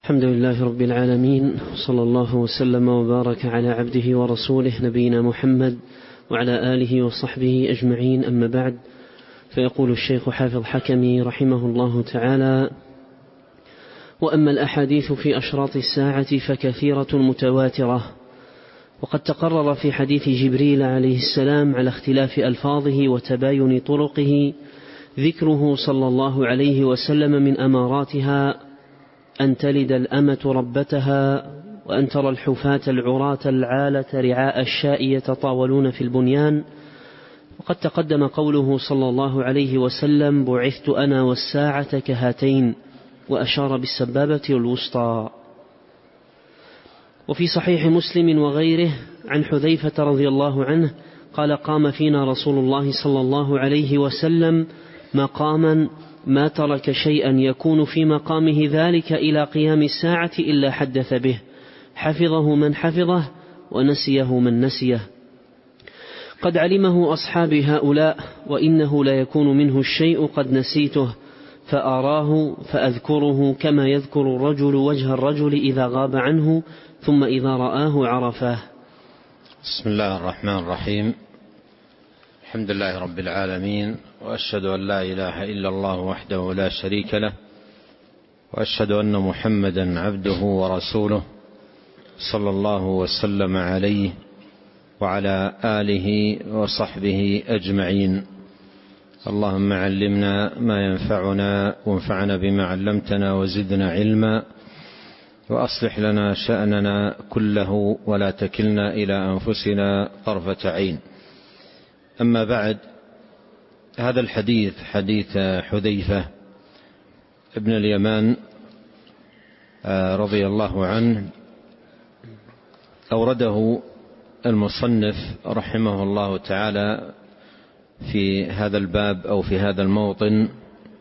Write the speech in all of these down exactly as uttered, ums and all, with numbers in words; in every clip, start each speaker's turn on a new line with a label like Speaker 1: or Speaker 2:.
Speaker 1: الحمد لله رب العالمين، صلى الله وسلم وبارك على عبده ورسوله نبينا محمد وعلى آله وصحبه أجمعين، أما بعد. فيقول الشيخ حافظ حكمي رحمه الله تعالى: وأما الأحاديث في أشراط الساعة فكثيرة متواترة، وقد تقرر في حديث جبريل عليه السلام على اختلاف ألفاظه وتباين طرقه ذكره صلى الله عليه وسلم من أماراتها أن تلد الأمة ربتها، وأن ترى الحفاة العراة العالة رعاء الشاء يتطاولون في البنيان. وقد تقدم قوله صلى الله عليه وسلم: بعثت أنا والساعة كهاتين، وأشار بالسبابة الوسطى. وفي صحيح مسلم وغيره عن حذيفة رضي الله عنه قال: قام فينا رسول الله صلى الله عليه وسلم مقاما ما ترك شيئا يكون في مقامه ذلك إلى قيام الساعة إلا حدث به، حفظه من حفظه ونسيه من نسيه. قد علمه أصحابي هؤلاء، وإنه لا يكون منه الشيء قد نسيته فأراه فأذكره، كما يذكر الرجل وجه الرجل إذا غاب عنه ثم إذا رآه عرفاه.
Speaker 2: بسم الله الرحمن الرحيم. الحمد لله رب العالمين، وأشهد أن لا إله إلا الله وحده لا شريك له، وأشهد أن محمدا عبده ورسوله صلى الله وسلم عليه وعلى آله وصحبه أجمعين. اللهم علمنا ما ينفعنا، وانفعنا بما علمتنا، وزدنا علما، وأصلح لنا شأننا كله، ولا تكلنا إلى أنفسنا طرفة عين. أما بعد، هذا الحديث حديث حذيفة ابن اليمان رضي الله عنه أورده المصنف رحمه الله تعالى في هذا الباب أو في هذا الموطن،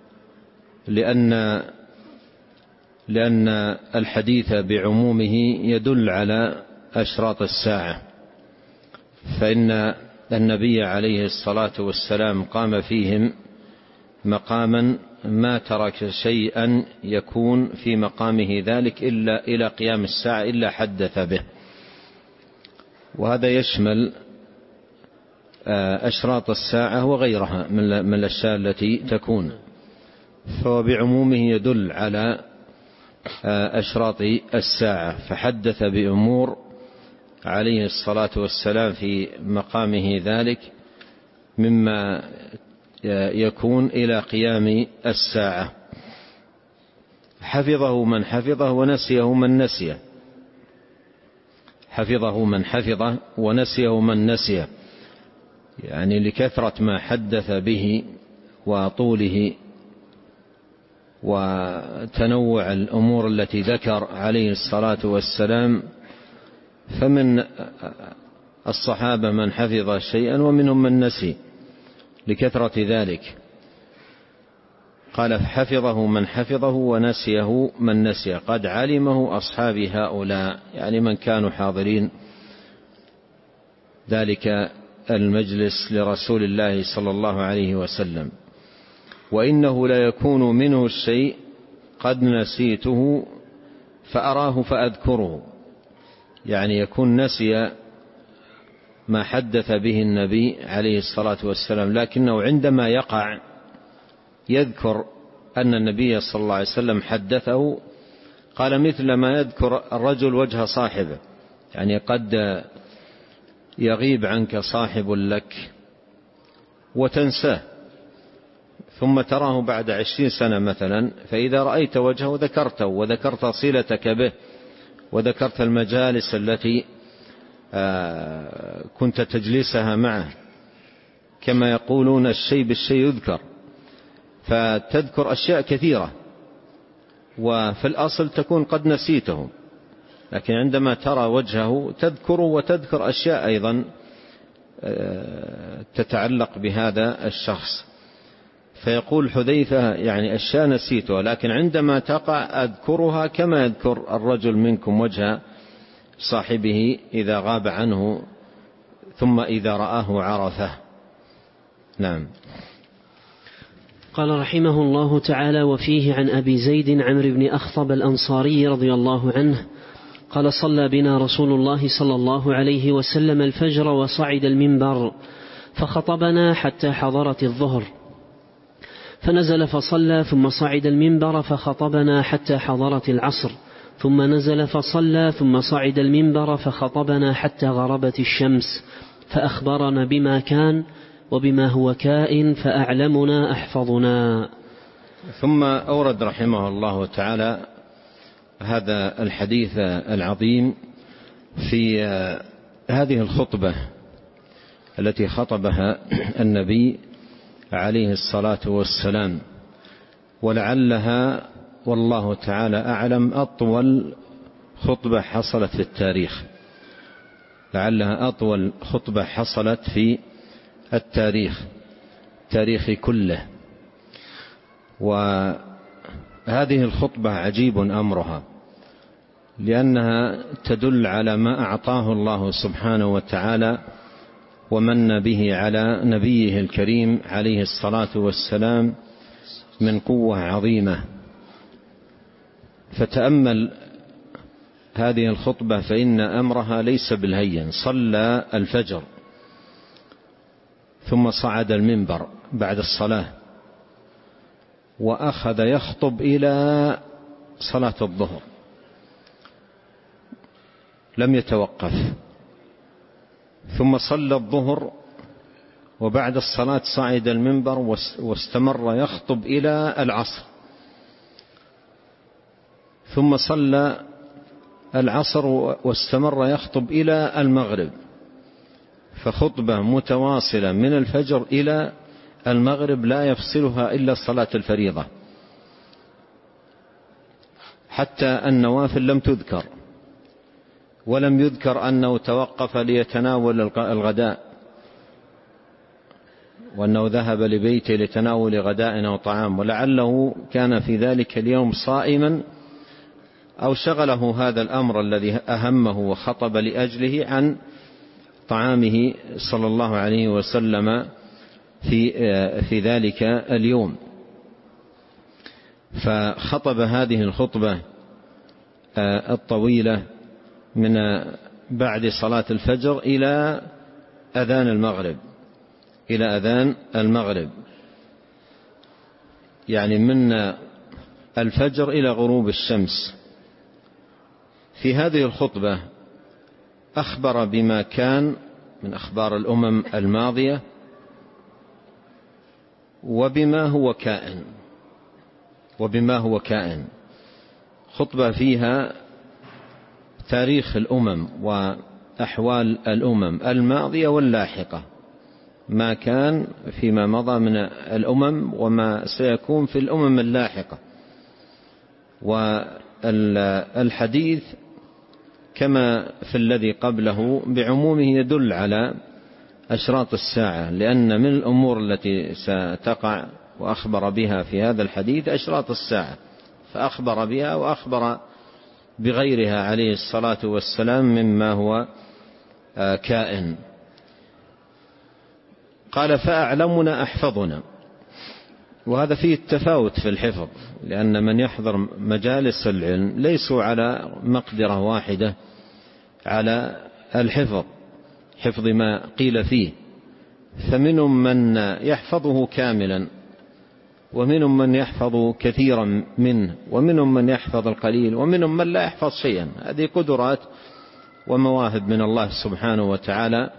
Speaker 2: لأن لأن الحديث بعمومه يدل على أشراط الساعة، فإن النبي عليه الصلاة والسلام قام فيهم مقاما ما ترك شيئا يكون في مقامه ذلك إلا إلى قيام الساعة إلا حدث به. وهذا يشمل أشراط الساعة وغيرها من الأشياء التي تكون، فهو بعمومه يدل على أشراط الساعة، فحدث بأمور عليه الصلاة والسلام في مقامه ذلك مما يكون إلى قيام الساعة. حفظه من حفظه ونسيه من نسيه، حفظه من حفظه ونسيه من نسيه، يعني لكثرة ما حدث به وطوله وتنوع الأمور التي ذكر عليه الصلاة والسلام. فمن الصحابة من حفظ شيئا ومنهم من نسي لكثرة ذلك. قال: حفظه من حفظه ونسيه من نسيه. قد علمه أصحابي هؤلاء، يعني من كانوا حاضرين ذلك المجلس لرسول الله صلى الله عليه وسلم. وإنه لا يكون منه الشيء قد نسيته فأراه فأذكره، يعني يكون نسي ما حدث به النبي عليه الصلاة والسلام، لكنه عندما يقع يذكر أن النبي صلى الله عليه وسلم حدثه. قال: مثل ما يذكر الرجل وجه صاحبه، يعني قد يغيب عنك صاحب لك وتنساه، ثم تراه بعد عشرين سنة مثلا، فإذا رأيت وجهه ذكرته وذكرت صلتك به وذكرت المجالس التي كنت تجلسها معه، كما يقولون الشيء بالشيء يذكر، فتذكر أشياء كثيرة وفي الأصل تكون قد نسيته، لكن عندما ترى وجهه تذكر وتذكر أشياء أيضا تتعلق بهذا الشخص. فيقول حذيفة: يعني أشياء نسيتها، لكن عندما تقع أذكرها كما يذكر الرجل منكم وجه صاحبه إذا غاب عنه ثم إذا رآه عرفه. نعم.
Speaker 1: قال رحمه الله تعالى: وفيه عن أبي زيد عمرو بن أخطب الأنصاري رضي الله عنه قال: صلى بنا رسول الله صلى الله عليه وسلم الفجر وصعد المنبر فخطبنا حتى حضرت الظهر، فنزل فصلى ثم صعد المنبر فخطبنا حتى حضرت العصر، ثم نزل فصلى ثم صعد المنبر فخطبنا حتى غربت الشمس، فأخبرنا بما كان وبما هو كائن، فأعلمنا أحفظنا.
Speaker 2: ثم أورد رحمه الله تعالى هذا الحديث العظيم في هذه الخطبة التي خطبها النبي عليه الصلاة والسلام، ولعلها والله تعالى أعلم أطول خطبة حصلت في التاريخ، لعلها أطول خطبة حصلت في التاريخ التاريخ كله. وهذه الخطبة عجيب أمرها، لأنها تدل على ما أعطاه الله سبحانه وتعالى ومن به على نبيه الكريم عليه الصلاة والسلام من قوة عظيمة. فتأمل هذه الخطبة فإن أمرها ليس بالهين. صلى الفجر ثم صعد المنبر بعد الصلاة وأخذ يخطب إلى صلاة الظهر، لم يتوقف، ثم صلى الظهر وبعد الصلاة صعد المنبر واستمر يخطب إلى العصر، ثم صلى العصر واستمر يخطب إلى المغرب، فخطبة متواصلة من الفجر إلى المغرب لا يفصلها إلا صلاة الفريضة، حتى النوافل لم تذكر، ولم يذكر أنه توقف ليتناول الغداء، وأنه ذهب لبيته لتناول غداء أو طعام، ولعله كان في ذلك اليوم صائما أو شغله هذا الأمر الذي أهمه وخطب لأجله عن طعامه صلى الله عليه وسلم في في ذلك اليوم. فخطب هذه الخطبة الطويلة من بعد صلاة الفجر إلى أذان المغرب إلى أذان المغرب يعني من الفجر إلى غروب الشمس. في هذه الخطبة أخبر بما كان من أخبار الأمم الماضية وبما هو كائن وبما هو كائن خطبة فيها تاريخ الأمم وأحوال الأمم الماضية واللاحقة، ما كان فيما مضى من الأمم وما سيكون في الأمم اللاحقة. والحديث كما في الذي قبله بعمومه يدل على أشراط الساعة، لأن من الأمور التي ستقع وأخبر بها في هذا الحديث أشراط الساعة، فأخبر بها وأخبر بغيرها عليه الصلاة والسلام مما هو كائن. قال: فأعلمنا أحفظنا. وهذا فيه التفاوت في الحفظ، لأن من يحضر مجالس العلم ليسوا على مقدرة واحدة على الحفظ، حفظ ما قيل فيه، فمنهم من يحفظه كاملا، ومنهم من يحفظ كثيرا منه، ومنهم من يحفظ القليل، ومنهم من لا يحفظ شيئا. هذه قدرات ومواهب من الله سبحانه وتعالى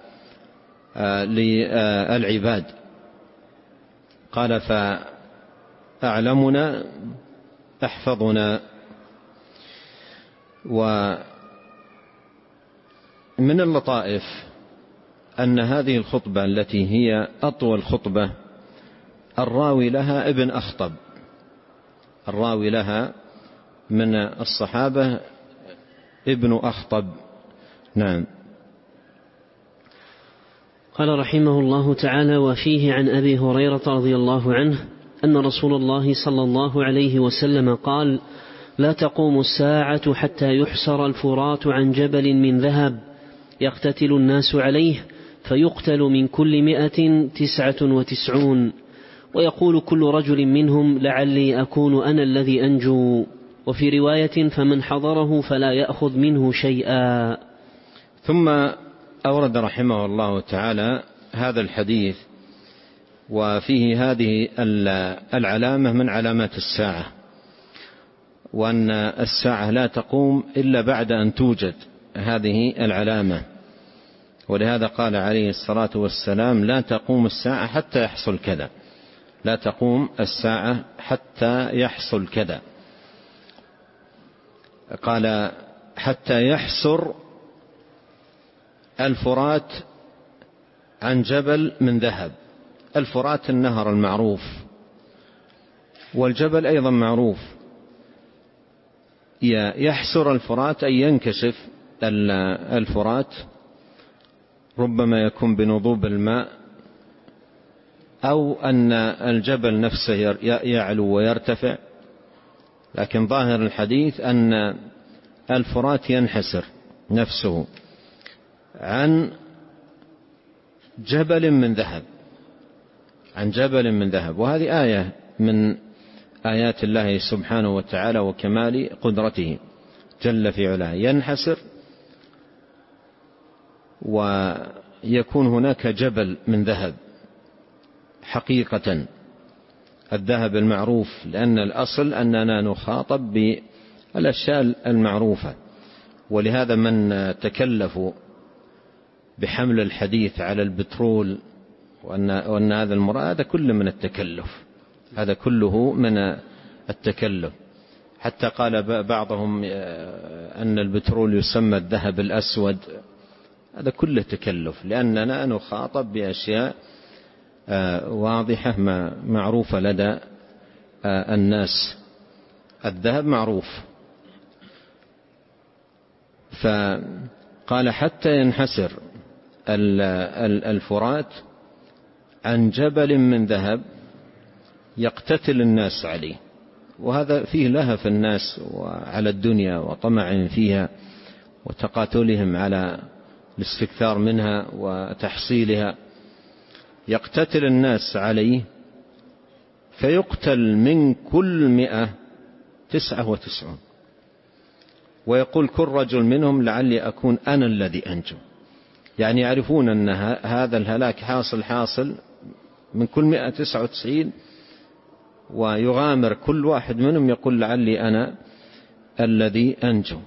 Speaker 2: للعباد. قال: فأعلمنا أحفظنا. ومن اللطائف أن هذه الخطبة التي هي أطول خطبة الراوي لها ابن أخطب، الراوي لها من الصحابة ابن أخطب. نعم.
Speaker 1: قال رحمه الله تعالى: وفيه عن أبي هريرة رضي الله عنه أن رسول الله صلى الله عليه وسلم قال: لا تقوم الساعة حتى يحسر الفرات عن جبل من ذهب يقتتل الناس عليه، فيقتل من كل مئة تسعة وتسعون، ويقول كل رجل منهم لعلي أكون أنا الذي أنجو، وفي رواية فمن حضره فلا يأخذ منه شيئا.
Speaker 2: ثم أورد رحمه الله تعالى هذا الحديث وفيه هذه العلامة من علامات الساعة، وأن الساعة لا تقوم إلا بعد أن توجد هذه العلامة، ولهذا قال عليه الصلاة والسلام لا تقوم الساعة حتى يحصل كذا، لا تقوم الساعة حتى يحصل كذا. قال حتى يحسر الفرات عن جبل من ذهب. الفرات النهر المعروف، والجبل أيضا معروف. يحسر الفرات أي ينكشف الفرات، ربما يكون بنضوب الماء أو أن الجبل نفسه يعلو ويرتفع، لكن ظاهر الحديث أن الفرات ينحسر نفسه عن جبل من ذهب، عن جبل من ذهب. وهذه آية من آيات الله سبحانه وتعالى وكمال قدرته جل في علاه. ينحسر ويكون هناك جبل من ذهب حقيقة، الذهب المعروف، لأن الأصل أننا نخاطب بالأشياء المعروفة. ولهذا من تكلفوا بحمل الحديث على البترول وأن, وأن هذا المراد، هذا كله من التكلف، هذا كله من التكلف. حتى قال بعضهم أن البترول يسمى الذهب الأسود، هذا كله تكلف، لأننا نخاطب بأشياء واضحة معروفة لدى الناس. الذهب معروف. فقال حتى ينحسر الفرات عن جبل من ذهب يقتتل الناس عليه. وهذا فيه لهف الناس وعلى الدنيا وطمع فيها وتقاتلهم على الاستكثار منها وتحصيلها. يقتتل الناس عليه فيقتل من كل مئة تسعة وتسعون، ويقول كل رجل منهم لعلي أكون أنا الذي أنجو. يعني يعرفون أن هذا الهلاك حاصل حاصل من كل مئة تسعة وتسعين، ويغامر كل واحد منهم يقول لعلي أنا الذي أنجو.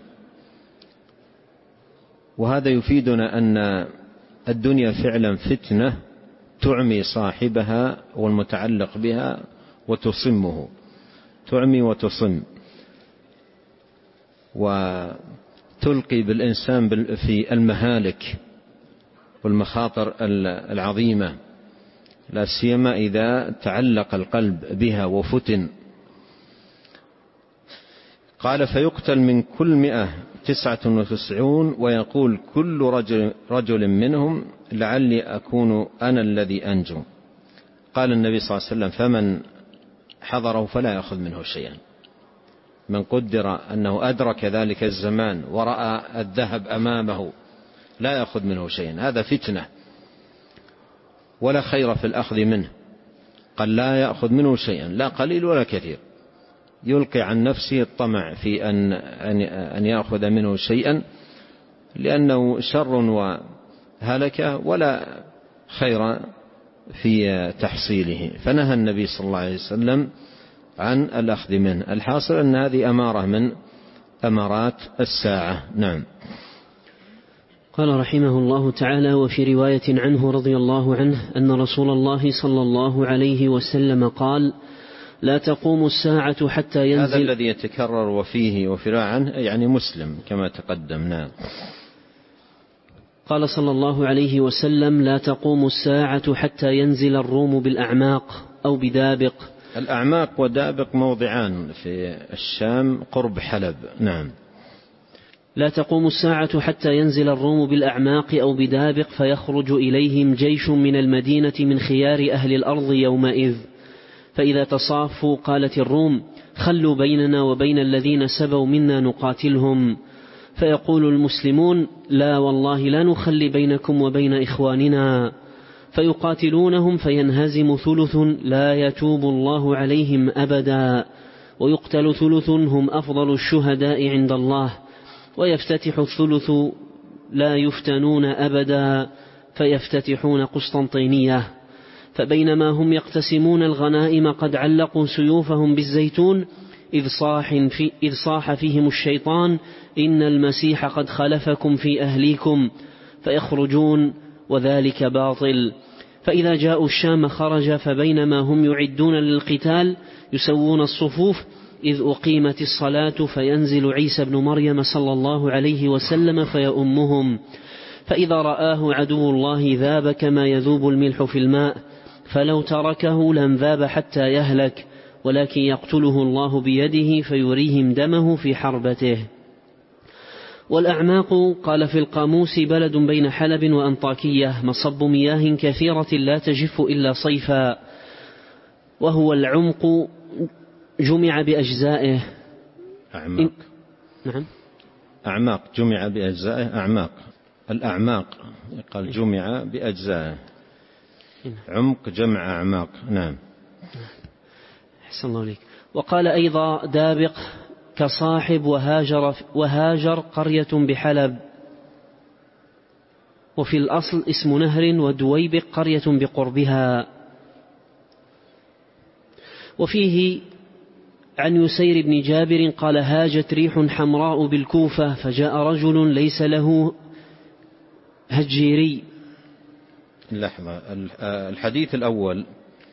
Speaker 2: وهذا يفيدنا أن الدنيا فعلا فتنة تعمي صاحبها والمتعلق بها وتصمه، تعمي وتصم، وتلقي بالإنسان في المهالك والمخاطر العظيمة، لا سيما إذا تعلق القلب بها وفتن. قال فيقتل من كل مئة تسعة وتسعون، ويقول كل رجل, رجل منهم لعلي أكون أنا الذي أنجو. قال النبي صلى الله عليه وسلم فمن حضره فلا يأخذ منه شيئا. من قدر أنه أدرك ذلك الزمان ورأى الذهب أمامه لا يأخذ منه شيئا، هذا فتنة ولا خير في الأخذ منه. قال لا يأخذ منه شيئا، لا قليل ولا كثير، يلقي عن نفسه الطمع في أن, أن يأخذ منه شيئا، لأنه شر وهلكة ولا خير في تحصيله. فنهى النبي صلى الله عليه وسلم عن الأخذ منه. الحاصل أن هذه أمارة من أمارات الساعة. نعم.
Speaker 1: قال رحمه الله تعالى وفي رواية عنه رضي الله عنه أن رسول الله صلى الله عليه وسلم قال لا تقوم الساعة حتى ينزل.
Speaker 2: هذا الذي يتكرر وفيه وفي رواية عنه يعني مسلم كما تقدم. نعم.
Speaker 1: قال صلى الله عليه وسلم لا تقوم الساعة حتى ينزل الروم بالأعماق أو بدابق.
Speaker 2: الأعماق ودابق موضعان في الشام قرب حلب. نعم.
Speaker 1: لا تقوم الساعة حتى ينزل الروم بالأعماق أو بدابق فيخرج إليهم جيش من المدينة من خيار أهل الأرض يومئذ، فإذا تصافوا قالت الروم خلوا بيننا وبين الذين سبوا منا نقاتلهم، فيقول المسلمون لا والله لا نخلي بينكم وبين إخواننا، فيقاتلونهم فينهزم ثلث لا يتوب الله عليهم أبدا، ويقتل ثلث هم أفضل الشهداء عند الله، ويفتتح الثلث لا يفتنون أبدا فيفتتحون قسطنطينية. فبينما هم يقتسمون الغنائم قد علقوا سيوفهم بالزيتون إذ صاح, في إذ صاح فيهم الشيطان إن المسيح قد خلفكم في أهليكم، فيخرجون وذلك باطل. فإذا جاءوا الشام خرج، فبينما هم يعدون للقتال يسوون الصفوف إذ أقيمت الصلاة فينزل عيسى بن مريم صلى الله عليه وسلم فيؤمهم، فإذا رآه عدو الله ذاب كما يذوب الملح في الماء، فلو تركه لم ذاب حتى يهلك، ولكن يقتله الله بيده فيريهم دمه في حربته. والأعماق قال في القاموس بلد بين حلب وأنطاكية مصب مياه كثيرة لا تجف إلا صيفا، وهو العمق جمع بأجزائه.
Speaker 2: أعماق.
Speaker 1: نعم.
Speaker 2: أعماق جمع بأجزائه. أعماق الأعماق قال جمع بأجزائه. عمق جمع أعماق. نعم.
Speaker 1: أحسن الله عليك. وقال أيضا دابق كصاحب وهاجر, وهاجر قرية بحلب، وفي الأصل اسم نهر، ودويبق قرية بقربها. وفيه عن يسير بن جابر قال هاجت ريح حمراء بالكوفة فجاء رجل ليس له هجيري.
Speaker 2: لحظة، الحديث الأول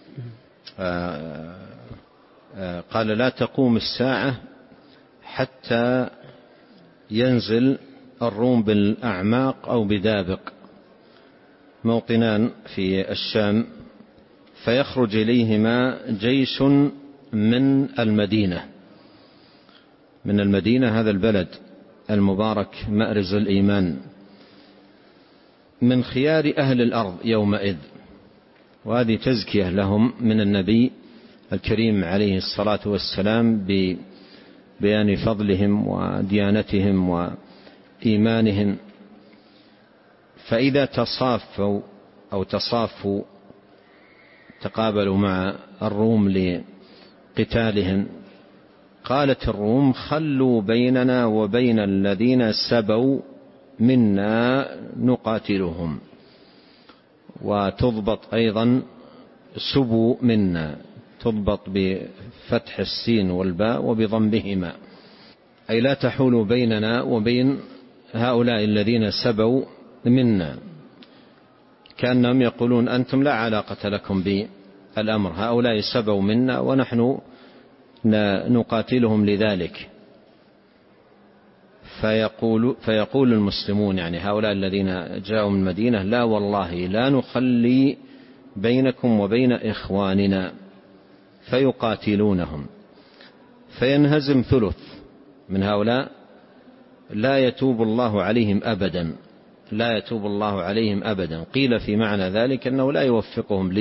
Speaker 2: قال لا تقوم الساعة حتى ينزل الروم بالأعماق أو بدابق، موطنان في الشام، فيخرج إليهما جيش من المدينة من المدينة هذا البلد المبارك مأرز الإيمان، من خيار أهل الأرض يومئذ. وهذه تزكية لهم من النبي الكريم عليه الصلاة والسلام ببيان فضلهم وديانتهم وإيمانهم. فإذا تصافوا أو تصافوا تقابلوا مع الروم لقتالهم، قالت الروم خلوا بيننا وبين الذين سبوا منا نقاتلهم، وتضبط أيضا سبوا منا، تضبط بفتح السين والباء وبضمهما، أي لا تحول بيننا وبين هؤلاء الذين سبوا منا، كأنهم يقولون أنتم لا علاقة لكم بالأمر، هؤلاء سبوا منا ونحن نقاتلهم لذلك. فيقول, فيقول المسلمون يعني هؤلاء الذين جاءوا من المدينة لا والله لا نخلي بينكم وبين إخواننا، فيقاتلونهم فينهزم ثلث من هؤلاء لا يتوب الله عليهم أبدا، لا يتوب الله عليهم أبدا. قيل في معنى ذلك أنه لا يوفقهم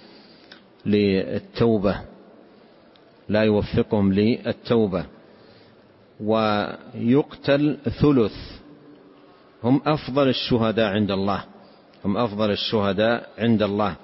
Speaker 2: للتوبة، لا يوفقهم للتوبة. ويقتل ثلث هم أفضل الشهداء عند الله، هم أفضل الشهداء عند الله.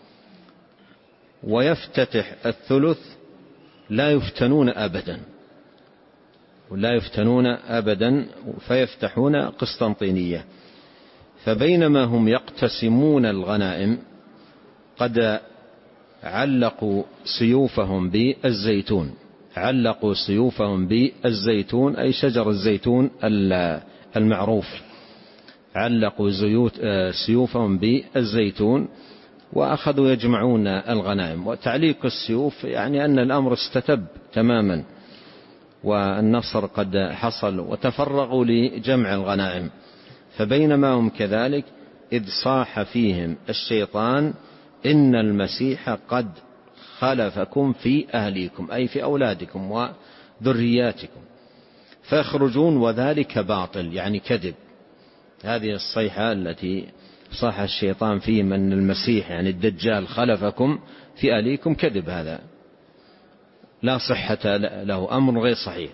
Speaker 2: ويفتتح الثلث لا يفتنون أبدا، ولا يفتنون أبدا فيفتحون قسطنطينية. فبينما هم يقتسمون الغنائم قد علقوا سيوفهم بالزيتون، علقوا سيوفهم بالزيتون أي شجر الزيتون المعروف، علقوا سيوفهم بالزيتون وأخذوا يجمعون الغنائم. وتعليق السيوف يعني أن الأمر استتب تماما والنصر قد حصل، وتفرغوا لجمع الغنائم. فبينما هم كذلك إذ صاح فيهم الشيطان إن المسيح قد خلفكم في أهليكم أي في أولادكم وذرياتكم، فيخرجون وذلك باطل يعني كذب. هذه الصيحة التي صاح الشيطان فيهم أن المسيح يعني الدجال خلفكم في أهليكم كذب، هذا لا صحة له، أمر غير صحيح.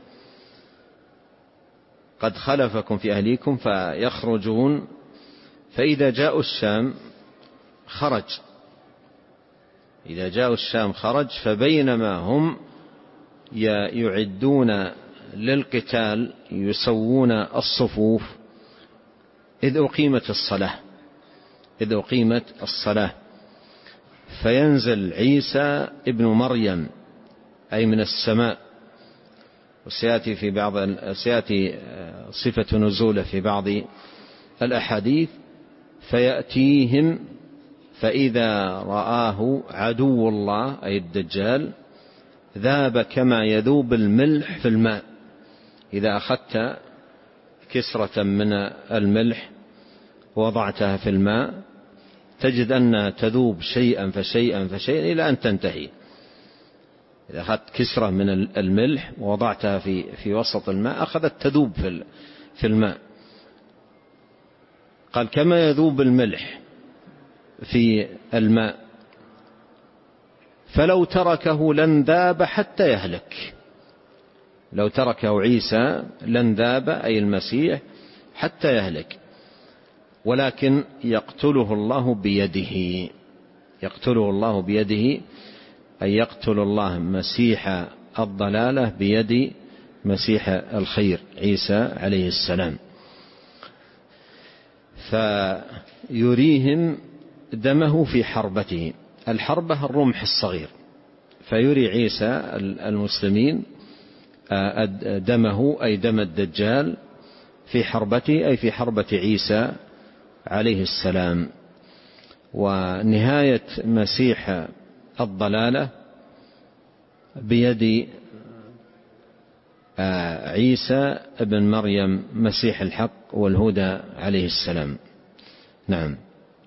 Speaker 2: قد خلفكم في أهليكم فيخرجون، فإذا جاءوا الشام خرج، إذا جاءوا الشام خرج. فبينما هم يعدون للقتال يسوون الصفوف إذ أقيمت الصلاة إذ أقيمت الصلاة فينزل عيسى ابن مريم أي من السماء، وسيأتي في بعض سيأتي صفة نزوله في بعض الأحاديث. فيأتيهم فإذا رآه عدو الله أي الدجال ذاب كما يذوب الملح في الماء. إذا أخذت كسرة من الملح ووضعتها في الماء تجد أنها تذوب شيئا فشيئا فشيئا إلى أن تنتهي. إذا أخذت كسرة من الملح ووضعتها في في وسط الماء أخذت تذوب في في الماء. قال كما يذوب الملح في الماء فلو تركه لن ذاب حتى يهلك. لو تركه عيسى لن ذاب أي المسيح حتى يهلك، ولكن يقتله الله بيده. يقتله الله بيده أي يقتل الله مسيح الضلالة بيد مسيح الخير عيسى عليه السلام. فيريهم دمه في حربته. الحربة الرمح الصغير. فيري عيسى المسلمين دمه أي دم الدجال في حربته أي في حربة عيسى عليه السلام. ونهاية مسيح الضلالة بيد عيسى ابن مريم مسيح الحق والهدى عليه السلام. نعم.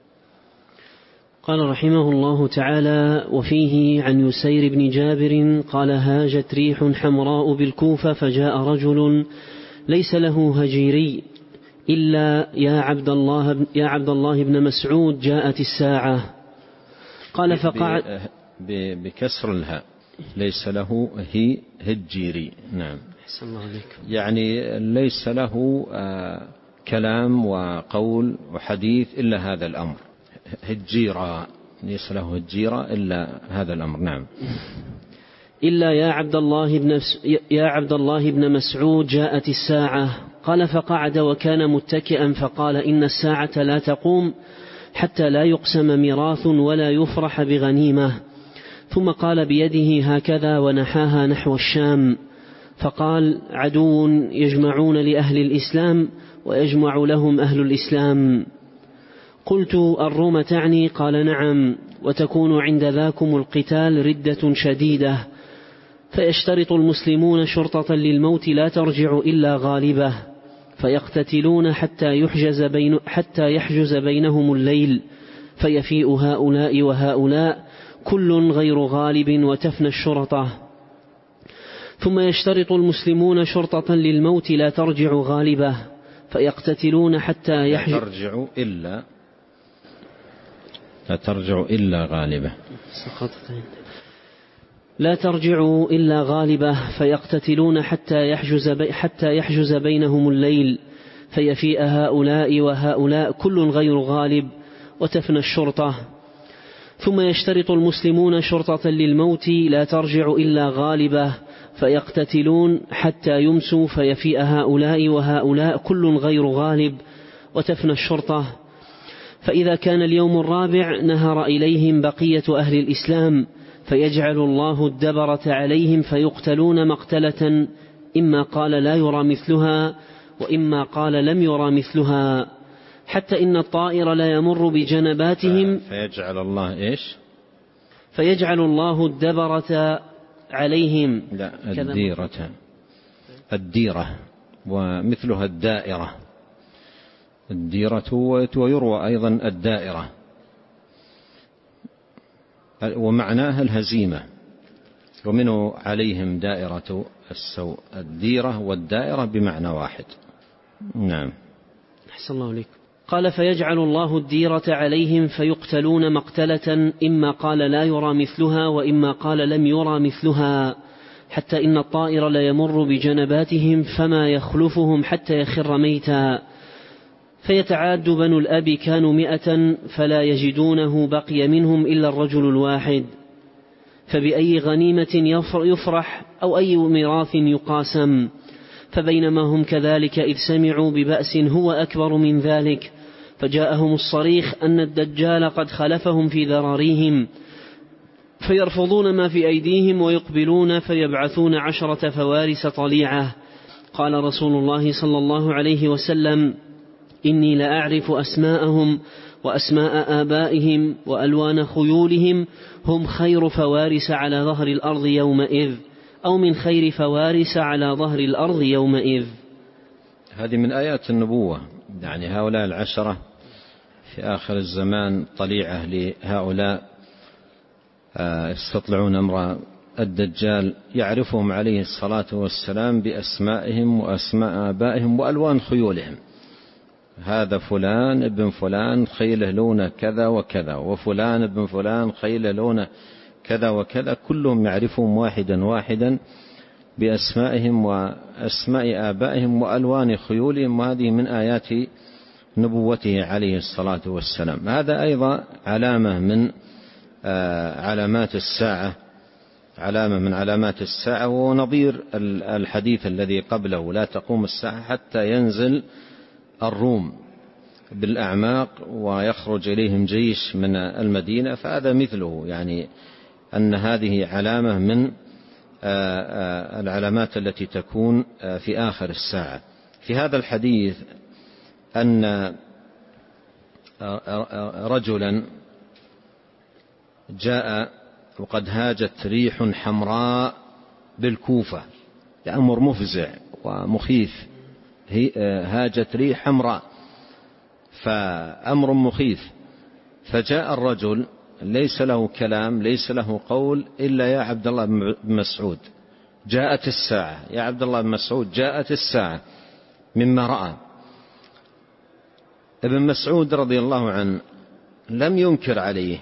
Speaker 1: قال رحمه الله تعالى: وفيه عن يسير بن جابر قال: هاجت ريح حمراء بالكوفة فجاء رجل ليس له هجيري إلا يا عبد الله يا عبد الله بن مسعود جاءت الساعة. قال فقعد
Speaker 2: بكسر الهاء ليس له هي هجيري. نعم.
Speaker 1: أحسن الله عليكم.
Speaker 2: يعني ليس له كلام وقول وحديث إلا هذا الأمر. هجيرة ليس له هجيرة إلا هذا الأمر. نعم.
Speaker 1: إلا يا عبد الله بن يا عبد الله بن مسعود جاءت الساعة. قال فقعد وكان متكئا فقال: إن الساعة لا تقوم حتى لا يقسم ميراث ولا يفرح بغنيمة. ثم قال بيده هكذا ونحاها نحو الشام فقال: عدو يجمعون لأهل الإسلام ويجمع لهم أهل الإسلام. قلت: الروم تعني؟ قال: نعم، وتكون عند ذاكم القتال ردة شديدة، فيشترط المسلمون شرطة للموت لا ترجع إلا غالبة، فيقتتلون حتى يحجز, بين حتى يحجز بينهم الليل، فيفيء هؤلاء وهؤلاء كل غير غالب وتفنى الشرطة. ثم يشترط المسلمون شرطة للموت لا ترجع غالبة، فيقتتلون حتى يحجز
Speaker 2: لا ترجع إلا لا ترجع إلا غالبة
Speaker 1: لا ترجع إلا غالبة فيقتتلون حتى يحجز, بي حتى يحجز بينهم الليل، فيفيء هؤلاء وهؤلاء كل غير غالب وتفنى الشرطة. ثم يشترط المسلمون شرطة للموت لا ترجع إلا غالبة، فيقتتلون حتى يمسوا، فيفيء هؤلاء وهؤلاء كل غير غالب وتفنى الشرطة. فإذا كان اليوم الرابع نهر إليهم بقية أهل الإسلام، فيجعل الله الدبرة عليهم فيقتلون مقتلة إما قال لا يرى مثلها وإما قال لم يرى مثلها، حتى إن الطائر لا يمر بجنباتهم.
Speaker 2: فيجعل الله إيش؟
Speaker 1: فيجعل الله الدبرة عليهم.
Speaker 2: لا، الديرة الديرة ومثلها الدائرة. الديرة ويروى أيضا الدائرة، ومعناها الهزيمة، ومنه عليهم دائرة السوء. الديرة والدائرة بمعنى واحد. نعم.
Speaker 1: أحسن الله عليكم. قال: فيجعل الله الديرة عليهم فيقتلون مقتلة إما قال لا يرى مثلها وإما قال لم يرى مثلها، حتى إن الطائر لا يمر بجنباتهم فما يخلفهم حتى يخر ميتا، فيتعاد بنو الأب كانوا مئة فلا يجدونه بقي منهم إلا الرجل الواحد، فبأي غنيمة يفرح أو أي ميراث يقاسم. فبينما هم كذلك إذ سمعوا ببأس هو أكبر من ذلك، فجاءهم الصريخ أن الدجال قد خلفهم في ذراريهم، فيرفضون ما في أيديهم ويقبلون فيبعثون عشرة فوارس طليعة. قال رسول الله صلى الله عليه وسلم: إني لأعرف أسماءهم وأسماء آبائهم وألوان خيولهم، هم خير فوارس على ظهر الأرض يومئذ، أو من خير فوارس على ظهر الأرض يومئذ.
Speaker 2: هذه من آيات النبوة، يعني هؤلاء العشرة في آخر الزمان طليعة لهؤلاء يستطلعون أمر الدجال، يعرفهم عليه الصلاة والسلام بأسمائهم وأسماء آبائهم وألوان خيولهم. هذا فلان ابن فلان خيله لونه كذا وكذا، وفلان ابن فلان خيله لونه كذا وكذا، كلهم يعرفهم واحدا واحدا بأسمائهم وأسماء آبائهم وألوان خيولهم. وهذه من آيات نبوته عليه الصلاة والسلام. هذا أيضا علامة من علامات الساعة، علامة من علامات الساعة، ونظير الحديث الذي قبله: لا تقوم الساعة حتى ينزل الروم بالأعماق ويخرج إليهم جيش من المدينة. فهذا مثله، يعني أن هذه علامة من العلامات التي تكون في آخر الساعة. في هذا الحديث أن رجلا جاء وقد هاجت ريح حمراء بالكوفة، أمر مفزع ومخيف، هاجت ريح حمراء فأمر مخيف. فجاء الرجل ليس له كلام ليس له قول إلا: يا عبد الله بن مسعود جاءت الساعة، يا عبد الله بن مسعود جاءت الساعة، مما رأى. ابن مسعود رضي الله عنه لم ينكر عليه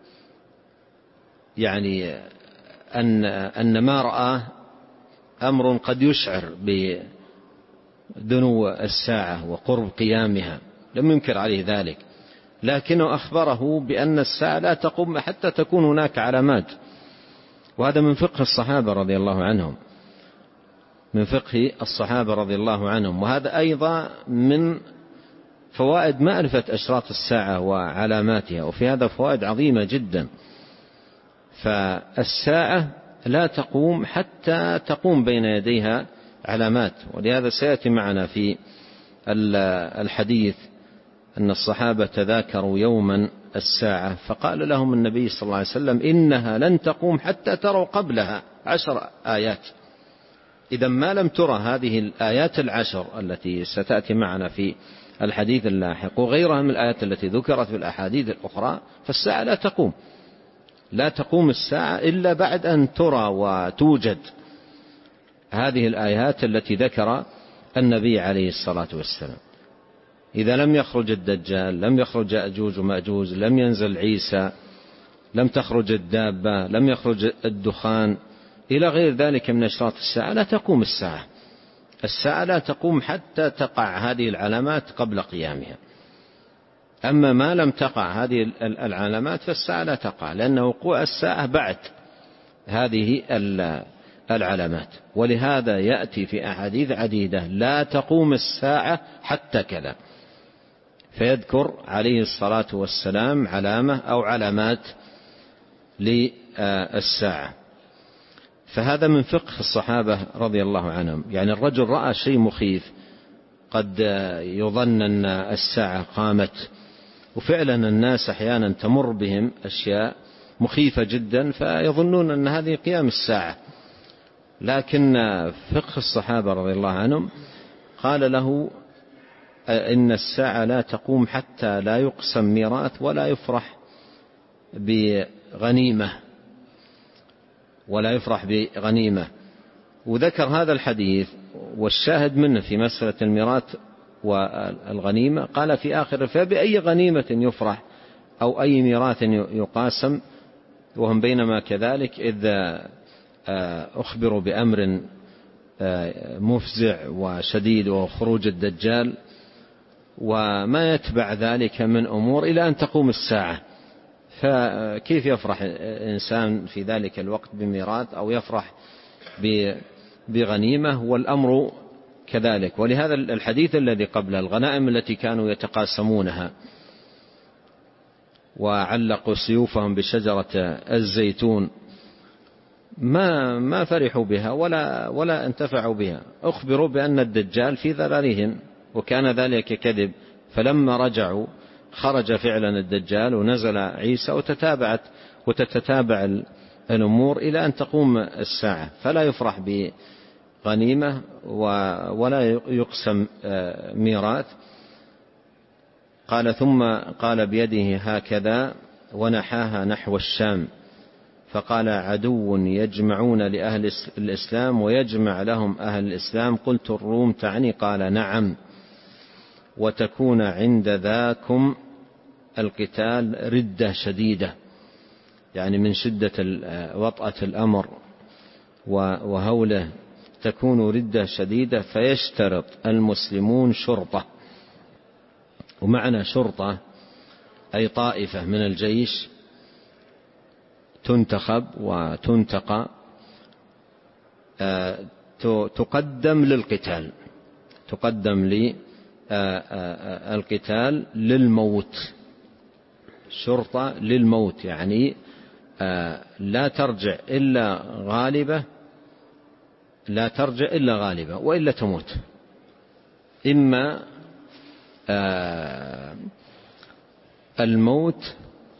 Speaker 2: يعني أن, أن ما رآه أمر قد يشعر بدنو الساعة وقرب قيامها، لم ينكر عليه ذلك، لكنه أخبره بأن الساعة لا تقوم حتى تكون هناك علامات. وهذا من فقه الصحابة رضي الله عنهم، من فقه الصحابة رضي الله عنهم. وهذا أيضا من فوائد معرفة أشراط الساعة وعلاماتها، وفي هذا فوائد عظيمة جدا. فالساعة لا تقوم حتى تقوم بين يديها علامات، ولهذا سيأتي معنا في الحديث أن الصحابة تذاكروا يوما الساعة، فقال لهم النبي صلى الله عليه وسلم: إنها لن تقوم حتى تروا قبلها عشر آيات. إذا ما لم ترى هذه الآيات العشر التي ستأتي معنا في الحديث اللاحق وغيرها من الآيات التي ذكرت في الأحاديث الأخرى، فالساعة لا تقوم، لا تقوم الساعة إلا بعد أن ترى وتوجد هذه الآيات التي ذكر النبي عليه الصلاة والسلام. إذا لم يخرج الدجال، لم يخرج يأجوج ومأجوج، لم ينزل عيسى، لم تخرج الدابة، لم يخرج الدخان، إلى غير ذلك من أشراط الساعة، لا تقوم الساعة. الساعة لا تقوم حتى تقع هذه العلامات قبل قيامها. أما ما لم تقع هذه العلامات فالساعة لا تقع، لأن وقوع الساعة بعد هذه العلامات. ولهذا يأتي في أحاديث عديدة: لا تقوم الساعة حتى كذا، فيذكر عليه الصلاة والسلام علامة أو علامات للساعة. فهذا من فقه الصحابة رضي الله عنهم. يعني الرجل رأى شيء مخيف، قد يظن أن الساعة قامت، وفعلا الناس أحيانا تمر بهم أشياء مخيفة جدا فيظنون أن هذه قيام الساعة، لكن فقه الصحابة رضي الله عنهم قال له: إن الساعة لا تقوم حتى لا يقسم ميراث ولا يفرح بغنيمة ولا يفرح بغنيمة. وذكر هذا الحديث والشاهد منه في مسألة الميراث والغنيمة، قال في آخر: فبأي غنيمة يفرح أو أي ميراث يقاسم. وهم بينما كذلك إذا أخبروا بأمر مفزع وشديد وخروج الدجال وما يتبع ذلك من أمور إلى أن تقوم الساعة. فكيف يفرح إنسان في ذلك الوقت بميراث أو يفرح بغنيمة والأمر كذلك؟ ولهذا الحديث الذي قبل الغنائم التي كانوا يتقاسمونها وعلقوا سيوفهم بشجرة الزيتون ما ما فرحوا بها ولا ولا انتفعوا بها، أخبروا بأن الدجال في ذراريهم وكان ذلك كذب. فلما رجعوا خرج فعلا الدجال ونزل عيسى وتتابعت وتتتابع الأمور إلى أن تقوم الساعة. فلا يفرح بغنيمة ولا يقسم ميراث. قال ثم قال بيده هكذا ونحاها نحو الشام، فقال عدو يجمعون لأهل الإسلام ويجمع لهم أهل الإسلام. قلت الروم تعني؟ قال نعم. وتكون عند ذاكم القتال ردة شديدة، يعني من شدة وطأة الأمر وهوله تكون ردة شديدة، فيشترط المسلمون شرطة. ومعنى شرطة أي طائفة من الجيش تنتخب وتنتقى تقدم للقتال، تقدم للقتال للموت، شرطة للموت، يعني لا ترجع إلا غالبة، لا ترجع إلا غالبة وإلا تموت، إما الموت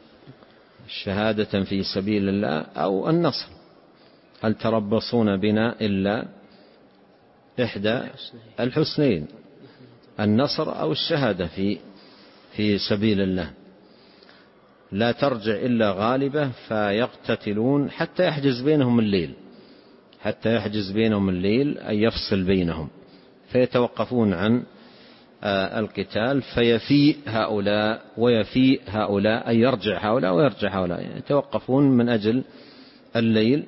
Speaker 2: شهادة في سبيل الله أو النصر. هل تربصون بنا إلا إحدى الحسنين، النصر أو الشهادة في في سبيل الله. لا ترجع إلا غالبة فيقتتلون حتى يحجز بينهم الليل، حتى يحجز بينهم الليل أي يفصل بينهم، فيتوقفون عن القتال فيفيء هؤلاء ويفيء هؤلاء أي يرجع هؤلاء ويرجع هؤلاء، يتوقفون من أجل الليل.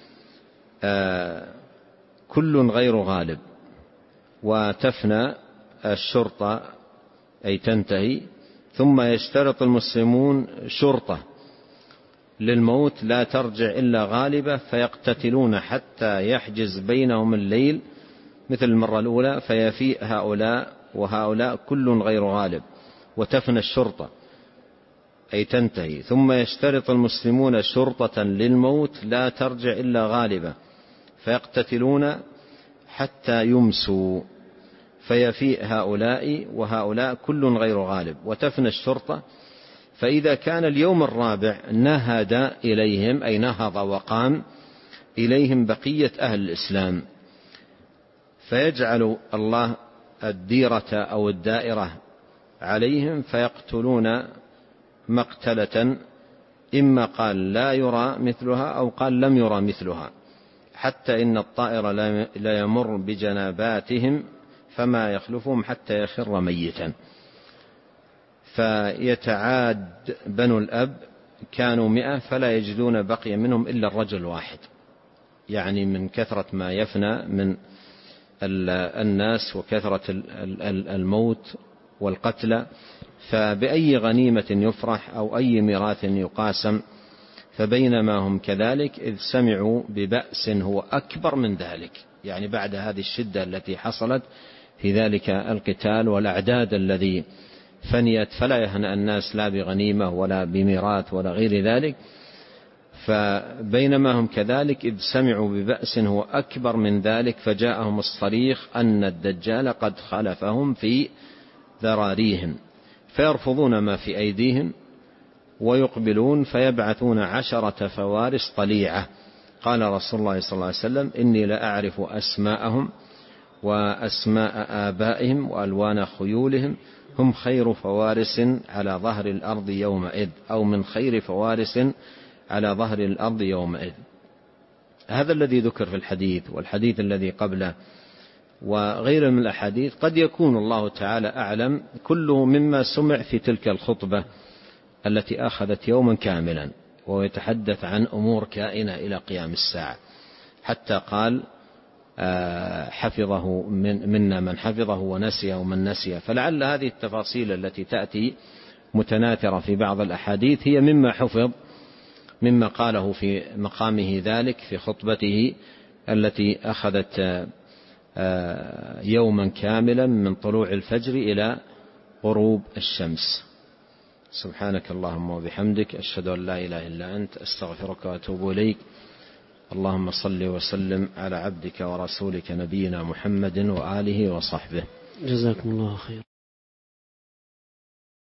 Speaker 2: كل غير غالب. وتفنى الشرطة أي تنتهي. ثم يشترط المسلمون شرطة للموت لا ترجع إلا غالبة، فيقتتلون حتى يحجز بينهم الليل مثل المرة الأولى، فيفيء هؤلاء وهؤلاء كل غير غالب. وتفنى الشرطة أي تنتهي. ثم يشترط المسلمون شرطة للموت لا ترجع إلا غالبة، فيقتتلون حتى يمسوا، فيفيء هؤلاء وهؤلاء كل غير غالب. وتفنى الشرطة. فإذا كان اليوم الرابع نهد إليهم أي نهض وقام إليهم بقية أهل الإسلام، فيجعل الله الديرة أو الدائرة عليهم فيقتلون مقتلة، إما قال لا يرى مثلها أو قال لم يرى مثلها، حتى إن الطائر لا يمر بجناباتهم فما يخلفهم حتى يخر ميتا. فيتعاد بنو الأب كانوا مئة فلا يجدون بقي منهم إلا الرجل الواحد، يعني من كثرة ما يفنى من الناس وكثرة الموت والقتل. فبأي غنيمة يفرح أو أي ميراث يقاسم. فبينما هم كذلك إذ سمعوا ببأس هو أكبر من ذلك، يعني بعد هذه الشدة التي حصلت في ذلك القتال والأعداد الذي فنيت، فلا يهنأ الناس لا بغنيمة ولا بميراث ولا غير ذلك. فبينما هم كذلك إذ سمعوا ببأس هو أكبر من ذلك فجاءهم الصريخ أن الدجال قد خلفهم في ذراريهم، فيرفضون ما في أيديهم ويقبلون فيبعثون عشرة فوارس طليعة. قال رسول الله صلى الله عليه وسلم إني لأعرف أسماءهم وأسماء آبائهم وألوان خيولهم، هم خير فوارس على ظهر الأرض يومئذ، أو من خير فوارس على ظهر الأرض يومئذ. هذا الذي ذكر في الحديث والحديث الذي قبله وغير من الأحاديث قد يكون الله تعالى أعلم كله مما سمع في تلك الخطبة التي أخذت يوما كاملا، ويتحدث عن أمور كائنة إلى قيام الساعة، حتى قال حفظه من منا من حفظه ونسيه من نسيه. فلعل هذه التفاصيل التي تأتي متناثرة في بعض الأحاديث هي مما حفظ مما قاله في مقامه ذلك في خطبته التي أخذت يوما كاملا من طلوع الفجر إلى غروب الشمس. سبحانك اللهم وبحمدك، أشهد أن لا إله إلا أنت، أستغفرك وأتوب إليك. اللهم صل وسلم على عبدك ورسولك نبينا محمد وآله وصحبه.
Speaker 1: جزاكم الله خير.